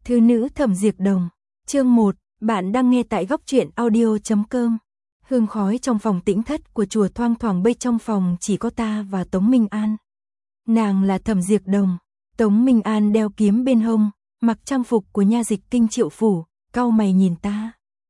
Thư nữ Thẩm Diệp Đồng, chương 1, bạn đang nghe tại góc truyện audio.com. Hương khói trong phòng tĩnh thất của chùa thoang thoảng bay, trong phòng chỉ có ta và Tống Minh An. Nàng là Thẩm Diệp Đồng, Tống Minh An đeo kiếm bên hông, mặc trang phục của nha dịch Kinh Triệu phủ, cau mày nhìn ta.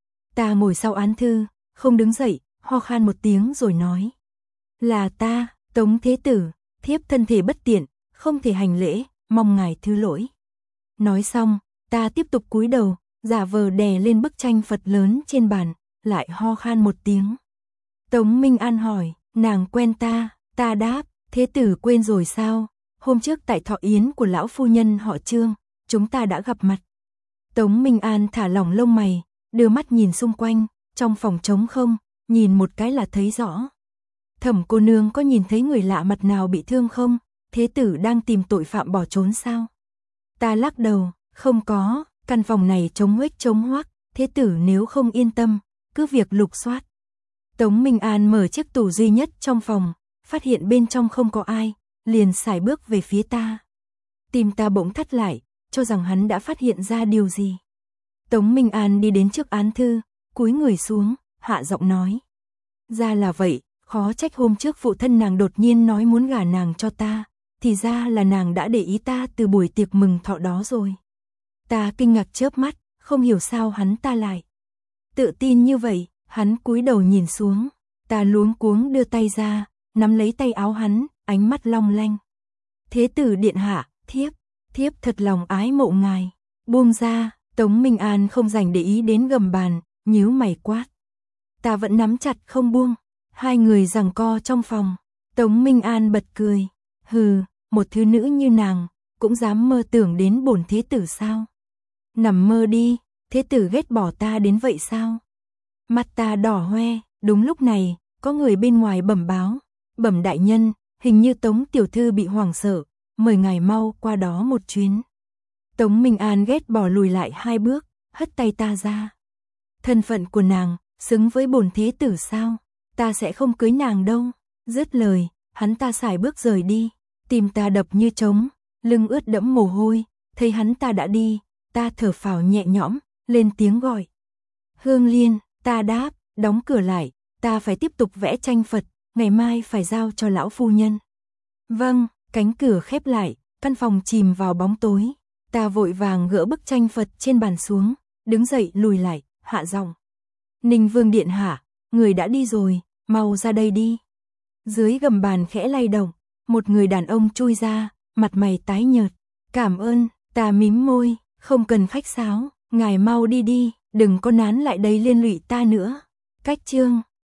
Ta ngồi sau án thư, không đứng dậy, ho khan một tiếng rồi nói: "Là ta, Tống Thế Tử, thiếp thân thể bất tiện, không thể hành lễ, mong ngài thứ lỗi." Nói xong, ta tiếp tục cúi đầu, giả vờ đè lên bức tranh Phật lớn trên bàn, lại ho khan một tiếng. Tống Minh An hỏi: "Nàng quen ta?" Ta đáp: "Thế tử quên rồi sao? Hôm trước tại thọ yến của lão phu nhân họ Trương, chúng ta đã gặp mặt." Tống Minh An thả lỏng lông mày, đưa mắt nhìn xung quanh, trong phòng trống không, nhìn một cái là thấy rõ. "Thẩm cô nương có nhìn thấy người lạ mặt nào bị thương không? Thế tử đang tìm tội phạm bỏ trốn sao?" Ta lắc đầu: "Không có, căn phòng này trống huếch trống hoác, thế tử nếu không yên tâm, cứ việc lục soát." Tống Minh An mở chiếc tủ duy nhất trong phòng, phát hiện bên trong không có ai, liền sải bước về phía ta. Tim ta bỗng thắt lại, cho rằng hắn đã phát hiện ra điều gì. Tống Minh An đi đến trước án thư, cúi người xuống, hạ giọng nói: "Ra là vậy, khó trách hôm trước phụ thân nàng đột nhiên nói muốn gả nàng cho ta, thì ra là nàng đã để ý ta từ buổi tiệc mừng thọ đó rồi." Ta kinh ngạc chớp mắt, không hiểu sao hắn ta lại tự tin như vậy. Hắn cúi đầu nhìn xuống, ta luống cuống đưa tay ra, nắm lấy tay áo hắn, ánh mắt long lanh. "Thế tử điện hạ, thiếp thật lòng ái mộ ngài." "Buông ra." Tống Minh An không dành để ý đến gầm bàn, nhíu mày quát. Ta vẫn nắm chặt không buông. Hai người giằng co trong phòng. Tống Minh An bật cười: "Hừ, một thứ nữ như nàng cũng dám mơ tưởng đến bổn thế tử sao? Nằm mơ đi, thế tử ghét bỏ ta đến vậy sao?" Mắt ta đỏ hoe. Đúng lúc này, có người bên ngoài bẩm báo: "Bẩm đại nhân, hình như Tống tiểu thư bị hoảng sợ, mời ngài mau qua đó một chuyến." Tống Minh An ghét bỏ lùi lại 2 bước, hất tay ta ra. "Thân phận của nàng xứng với bổn thế tử sao? Ta sẽ không cưới nàng đâu." Dứt lời, hắn ta sải bước rời đi. Tim ta đập như trống, lưng ướt đẫm mồ hôi. Thấy hắn ta đã đi, ta thở phào nhẹ nhõm, lên tiếng gọi: "Hương Liên." Ta đáp: "Đóng cửa lại, ta phải tiếp tục vẽ tranh Phật, ngày mai phải giao cho lão phu nhân." "Vâng." Cánh cửa khép lại, căn phòng chìm vào bóng tối. Ta vội vàng gỡ bức tranh Phật trên bàn xuống, đứng dậy lùi lại, hạ giọng: "Ninh Vương điện hạ, người đã đi rồi, mau ra đây đi." Dưới gầm bàn khẽ lay động, một người đàn ông chui ra, mặt mày tái nhợt. "Cảm ơn." Ta mím môi: "Không cần khách sáo, ngài mau đi đi, đừng có nán lại đây liên lụy ta nữa." Cách chương